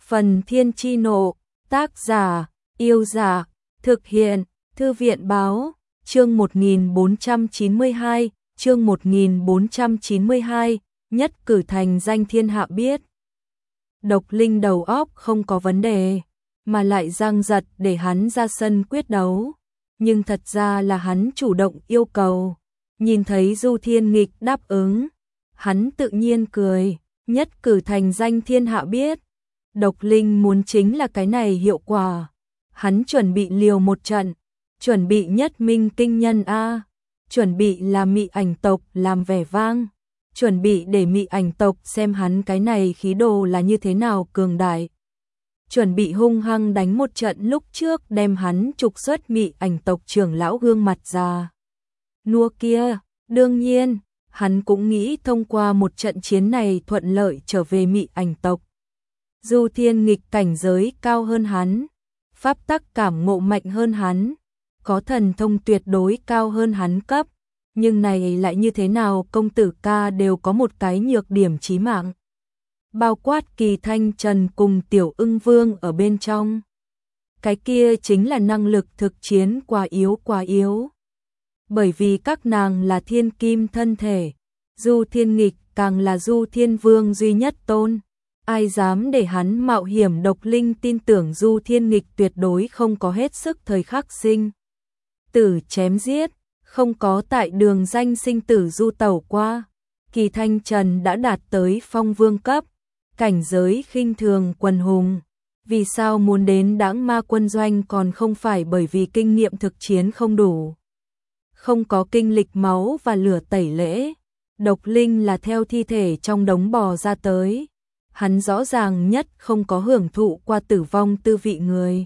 Phần Thiên Chi Nộ, tác giả, Yêu Giả, thực hiện, Thư viện Báo, chương 1492, chương 1492, nhất cử thành danh thiên hạ biết. Độc Linh đầu óc không có vấn đề, mà lại giang giật để hắn ra sân quyết đấu. Nhưng thật ra là hắn chủ động yêu cầu. Nhìn thấy Du Thiên Nghịch đáp ứng, hắn tự nhiên cười, nhất cử thành danh thiên hạ biết. Độc Linh muốn chính là cái này hiệu quả. Hắn chuẩn bị liều một trận, chuẩn bị nhất minh kinh nhân A, chuẩn bị làm Mị Ảnh tộc làm vẻ vang, chuẩn bị để Mị Ảnh tộc xem hắn cái này khí đồ là như thế nào cường đại. Chuẩn bị hung hăng đánh một trận lúc trước đem hắn trục xuất Mị Ảnh tộc trưởng lão gương mặt ra nua kia. Đương nhiên, hắn cũng nghĩ thông qua một trận chiến này thuận lợi trở về Mị Ảnh tộc. Du Thiên Nghịch cảnh giới cao hơn hắn, pháp tắc cảm ngộ mạnh hơn hắn, có thần thông tuyệt đối cao hơn hắn cấp, nhưng này lại như thế nào công tử ca đều có một cái nhược điểm chí mạng. Bao quát Kỳ Thanh Trần cùng Tiểu Ưng Vương ở bên trong. Cái kia chính là năng lực thực chiến quá yếu. Bởi vì các nàng là thiên kim thân thể, Du Thiên Nghịch càng là Du Thiên Vương duy nhất tôn. Ai dám để hắn mạo hiểm? Độc Linh tin tưởng Du Thiên Nghịch tuyệt đối không có hết sức thời khắc sinh tử chém giết, không có tại đường danh sinh tử du tẩu qua. Kỳ Thanh Trần đã đạt tới phong vương cấp, cảnh giới khinh thường quần hùng. Vì sao muốn đến Đãng Ma quân doanh? Còn không phải bởi vì kinh nghiệm thực chiến không đủ, không có kinh lịch máu và lửa tẩy lễ. Độc Linh là theo thi thể trong đống bò ra tới. Hắn rõ ràng nhất không có hưởng thụ qua tử vong tư vị người,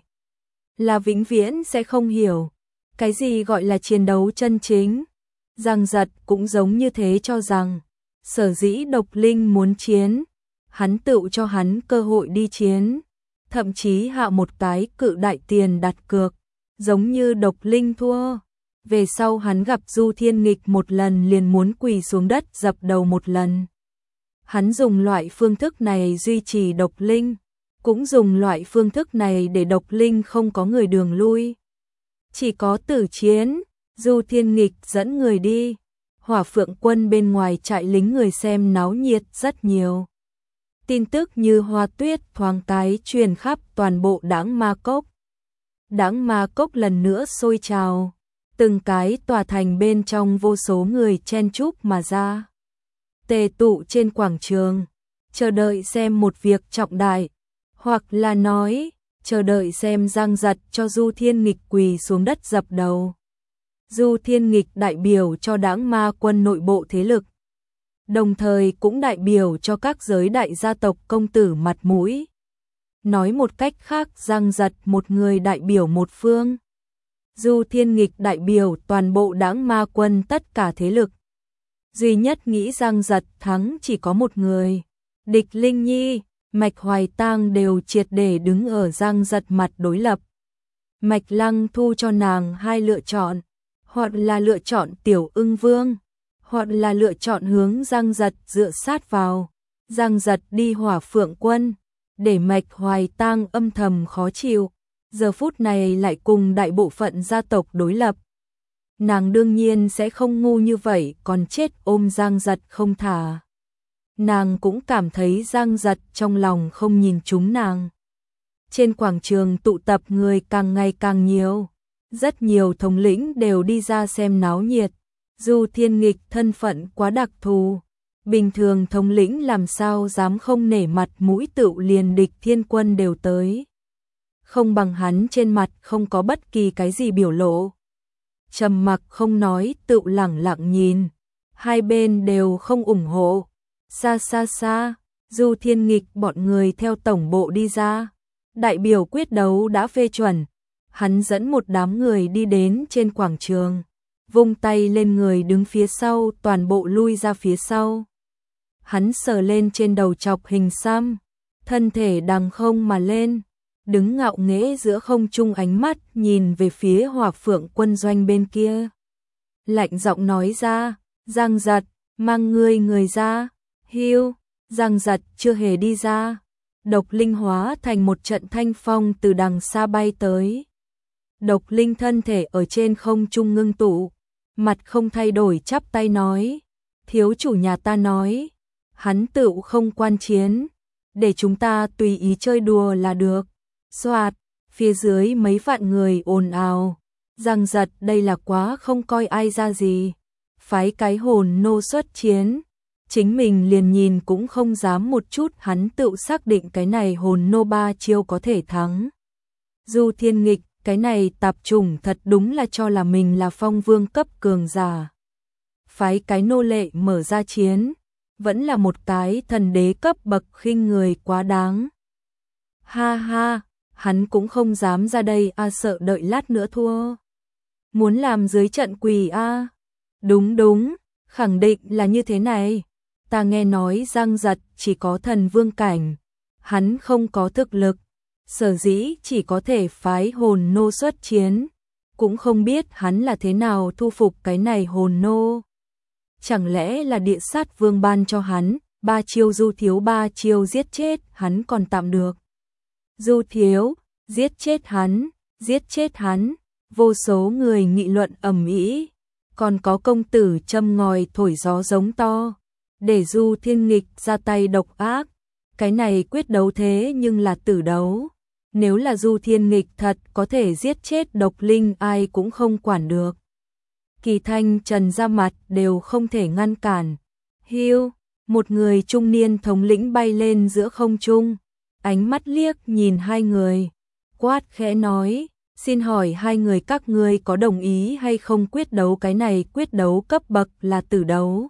là vĩnh viễn sẽ không hiểu cái gì gọi là chiến đấu chân chính. Giang Giật cũng giống như thế, cho rằng sở dĩ Độc Linh muốn chiến, hắn tự cho hắn cơ hội đi chiến, thậm chí hạ một cái cự đại tiền đặt cược. Giống như Độc Linh thua, về sau hắn gặp Du Thiên Nghịch một lần liền muốn quỳ xuống đất dập đầu một lần. Hắn dùng loại phương thức này duy trì Độc Linh, cũng dùng loại phương thức này để Độc Linh không có người đường lui. Chỉ có tử chiến. Du Thiên Nghịch dẫn người đi, Hỏa Phượng quân bên ngoài trại lính người xem náo nhiệt rất nhiều. Tin tức như hoa tuyết thoáng cái truyền khắp toàn bộ Đãng Ma Cốc. Đãng Ma Cốc lần nữa sôi trào, từng cái tòa thành bên trong vô số người chen chúc mà ra, tề tụ trên quảng trường, chờ đợi xem một việc trọng đại, hoặc là nói, chờ đợi xem Giang Giật cho Du Thiên Nghịch quỳ xuống đất dập đầu. Du Thiên Nghịch đại biểu cho Đãng Ma quân nội bộ thế lực, đồng thời cũng đại biểu cho các giới đại gia tộc công tử mặt mũi. Nói một cách khác, Giang Giật một người đại biểu một phương. Du Thiên Nghịch đại biểu toàn bộ Đãng Ma quân tất cả thế lực. Duy nhất nghĩ Giang Giật thắng chỉ có một người. Địch Linh Nhi, Mạch Hoài Tang đều triệt để đứng ở Giang Giật mặt đối lập. Mạch Lăng Thu cho nàng hai lựa chọn, hoặc là lựa chọn Tiểu Ưng Vương, hoặc là lựa chọn hướng Giang Giật dựa sát vào. Giang Giật đi Hỏa Phượng quân, để Mạch Hoài Tang âm thầm khó chịu, giờ phút này lại cùng đại bộ phận gia tộc đối lập. Nàng đương nhiên sẽ không ngu như vậy còn chết ôm Giang Giật không thả. Nàng cũng cảm thấy Giang Giật trong lòng không nhìn chúng nàng. Trên quảng trường tụ tập người càng ngày càng nhiều, rất nhiều thống lĩnh đều đi ra xem náo nhiệt. Du Thiên Nghịch thân phận quá đặc thù, bình thường thống lĩnh làm sao dám không nể mặt mũi, tựu liền Địch Thiên Quân đều tới. Không bằng hắn trên mặt không có bất kỳ cái gì biểu lộ, trầm mặc không nói, tựu lẳng lặng nhìn. Hai bên đều không ủng hộ. Xa, Du Thiên Nghịch bọn người theo tổng bộ đi ra. Đại biểu quyết đấu đã phê chuẩn. Hắn dẫn một đám người đi đến trên quảng trường, vung tay lên, người đứng phía sau toàn bộ lui ra phía sau. Hắn sờ lên trên đầu chọc hình xăm, thân thể đằng không mà lên, đứng ngạo nghễ giữa không trung, ánh mắt nhìn về phía Hỏa Phượng quân doanh bên kia. Lạnh giọng nói ra, Giang Giật, mang người ra. Hiu, Giang Giật chưa hề đi ra. Độc linh hóa thành một trận thanh phong từ đằng xa bay tới. Độc linh thân thể ở trên không trung ngưng tụ, mặt không thay đổi chắp tay nói, thiếu chủ nhà ta nói, hắn tựu không quan chiến, để chúng ta tùy ý chơi đùa là được. Soạt, phía dưới mấy vạn người ồn ào, giằng giật đây là quá không coi ai ra gì. Phái cái hồn nô xuất chiến, chính mình liền nhìn cũng không dám một chút, hắn tựu xác định cái này hồn nô 3 chiêu có thể thắng. Du Thiên Nghịch, cái này tạp chủng thật đúng là cho là mình là phong vương cấp cường giả. Phái cái nô lệ mở ra chiến, vẫn là một cái thần đế cấp bậc khinh người quá đáng. Ha ha, hắn cũng không dám ra đây sợ đợi lát nữa thua. Muốn làm dưới trận quỳ Đúng đúng, khẳng định là như thế này. Ta nghe nói Giang Giật chỉ có thần vương cảnh, hắn không có thực lực, sở dĩ chỉ có thể phái hồn nô xuất chiến, cũng không biết hắn là thế nào thu phục cái này hồn nô. Chẳng lẽ là địa sát vương ban cho hắn, 3 chiêu Du Thiếu 3 chiêu giết chết hắn còn tạm được. Du Thiếu, giết chết hắn, vô số người nghị luận ầm ĩ, còn có công tử châm ngòi thổi gió giống to, để Du Thiên Nghịch ra tay độc ác, cái này quyết đấu thế nhưng là tử đấu. Nếu là Du Thiên Nghịch thật có thể giết chết độc linh ai cũng không quản được. Kỳ Thanh Trần ra mặt đều không thể ngăn cản. Hiu, một người trung niên thống lĩnh bay lên giữa không trung, ánh mắt liếc nhìn hai người, quát khẽ nói, xin hỏi hai người các ngươi có đồng ý hay không quyết đấu, cái này quyết đấu cấp bậc là tử đấu.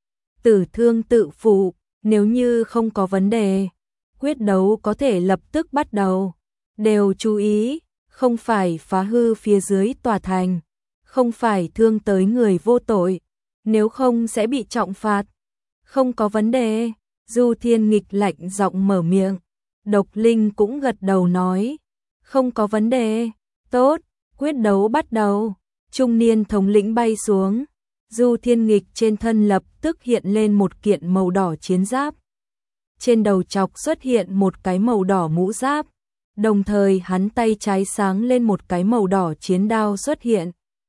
Tử thương tự phụ, nếu như không có vấn đề, quyết đấu có thể lập tức bắt đầu. Đều chú ý, không phải phá hư phía dưới tòa thành, không phải thương tới người vô tội, nếu không sẽ bị trọng phạt. Không có vấn đề, Du Thiên Nghịch lạnh giọng mở miệng. Độc Linh cũng gật đầu nói, không có vấn đề, tốt, quyết đấu bắt đầu. Trung niên thống lĩnh bay xuống, Du Thiên Nghịch trên thân lập tức hiện lên một kiện màu đỏ chiến giáp. Trên đầu chọc xuất hiện một cái màu đỏ mũ giáp, đồng thời hắn tay trái sáng lên một cái màu đỏ chiến đao xuất hiện.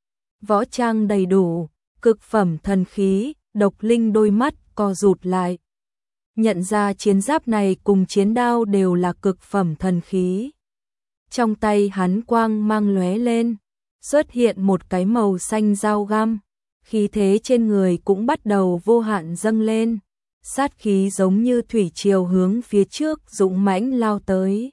Võ trang đầy đủ, cực phẩm thần khí, Độc Linh đôi mắt co rụt lại. Nhận ra chiến giáp này cùng chiến đao đều là cực phẩm thần khí. Trong tay hắn quang mang lóe lên, xuất hiện một cái màu xanh dao găm, khí thế trên người cũng bắt đầu vô hạn dâng lên, sát khí giống như thủy triều hướng phía trước dũng mãnh lao tới.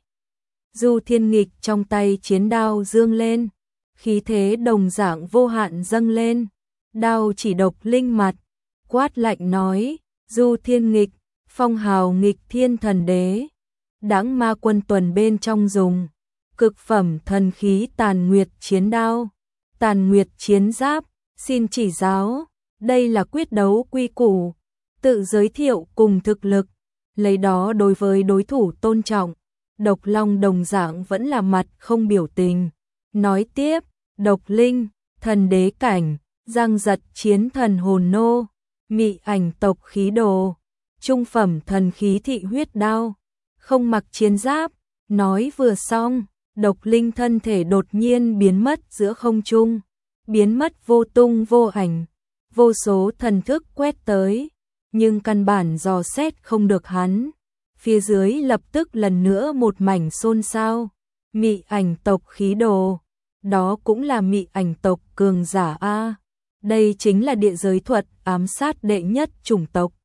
Du Thiên Nghịch trong tay chiến đao dương lên, khí thế đồng dạng vô hạn dâng lên, đao chỉ Độc Linh mặt, quát lạnh nói, Du Thiên Nghịch, phong hào nghịch thiên thần đế, Đãng Ma Quân tuần bên trong dùng, cực phẩm thần khí Tàn Nguyệt chiến đao, Tàn Nguyệt chiến giáp, xin chỉ giáo, đây là quyết đấu quy củ, tự giới thiệu cùng thực lực, lấy đó đối với đối thủ tôn trọng. Độc Long đồng dạng vẫn là mặt không biểu tình, nói tiếp, Độc Linh, thần đế cảnh, Giang Giật chiến thần hồn nô, Mị Ảnh tộc khí đồ, trung phẩm thần khí thị huyết đao, không mặc chiến giáp. Nói vừa xong, Độc Linh thân thể đột nhiên biến mất giữa không trung, biến mất vô tung vô ảnh, vô số thần thức quét tới, nhưng căn bản dò xét không được hắn. Phía dưới lập tức lần nữa một mảnh xôn xao. Mị Ảnh tộc khí đồ, đó cũng là Mị Ảnh tộc cường giả a. Đây chính là địa giới thuật ám sát đệ nhất chủng tộc.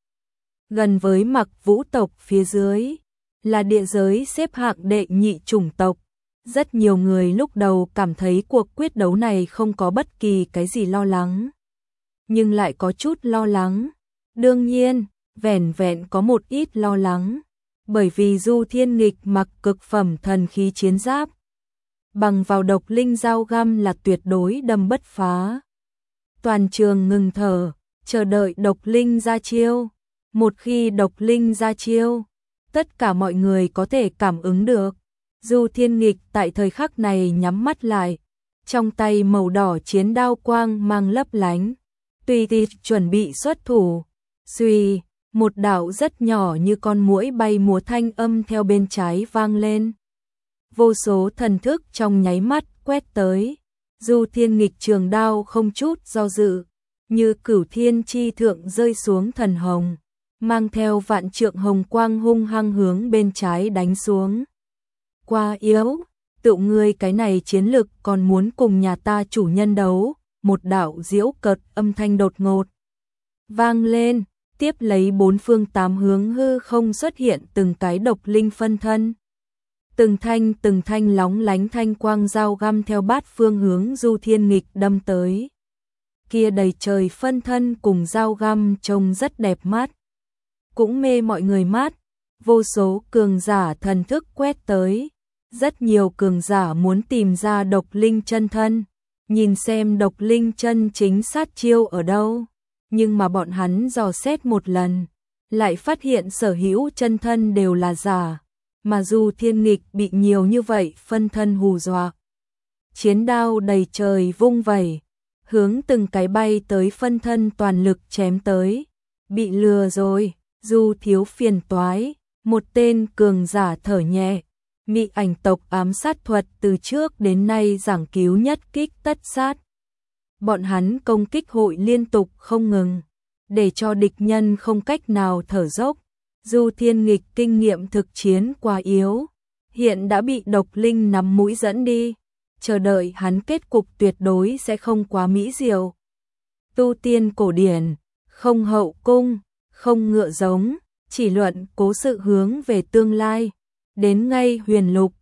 Gần với Mặc Vũ tộc phía dưới, là địa giới xếp hạng đệ nhị chủng tộc. Rất nhiều người lúc đầu cảm thấy cuộc quyết đấu này không có bất kỳ cái gì lo lắng, nhưng lại có chút lo lắng. Đương nhiên, vẻn vẹn có một ít lo lắng, bởi vì Du Thiên Nghịch mặc cực phẩm thần khí chiến giáp, bằng vào Độc Linh dao găm là tuyệt đối đâm bất phá. Toàn trường ngừng thở, chờ đợi Độc Linh ra chiêu. Một khi Độc Linh ra chiêu, tất cả mọi người có thể cảm ứng được. Du Thiên Nghịch tại thời khắc này nhắm mắt lại, trong tay màu đỏ chiến đao quang mang lấp lánh, tùy tiện chuẩn bị xuất thủ. Suy, Một đạo rất nhỏ như con muỗi bay múa thanh âm theo bên trái vang lên. Vô số thần thức trong nháy mắt quét tới. Du Thiên Nghịch trường đao không chút do dự, như cửu thiên chi thượng rơi xuống thần hồng, mang theo vạn trượng hồng quang hung hăng hướng bên trái đánh xuống. Quá yếu, tự ngươi cái này chiến lực còn muốn cùng nhà ta chủ nhân đấu. Một đạo diễu cợt âm thanh đột ngột vang lên, tiếp lấy bốn phương tám hướng hư không xuất hiện từng cái độc linh phân thân. Từng thanh lóng lánh thanh quang dao găm theo bát phương hướng Du Thiên Nghịch đâm tới. Kia đầy trời phân thân cùng dao găm trông rất đẹp mắt, cũng mê mọi người mắt. Vô số cường giả thần thức quét tới, rất nhiều cường giả muốn tìm ra độc linh chân thân, nhìn xem độc linh chân chính sát chiêu ở đâu. Nhưng mà bọn hắn dò xét một lần, lại phát hiện sở hữu chân thân đều là giả, mà Du Thiên Nghịch bị nhiều như vậy phân thân hù dọa. Chiến đao đầy trời vung vẩy, hướng từng cái bay tới phân thân toàn lực chém tới. Bị lừa rồi, Du thiếu phiền toái, một tên cường giả thở nhẹ. Mị ảnh tộc ám sát thuật từ trước đến nay giảng cứu nhất kích tất sát. Bọn hắn công kích hội liên tục không ngừng, để cho địch nhân không cách nào thở dốc. Du Thiên Nghịch kinh nghiệm thực chiến quá yếu, hiện đã bị độc linh nắm mũi dẫn đi, chờ đợi hắn kết cục tuyệt đối sẽ không quá mỹ diệu. Tu tiên cổ điển, không hậu cung, không ngựa giống, chỉ luận cố sự hướng về tương lai. Đến ngay huyền lục,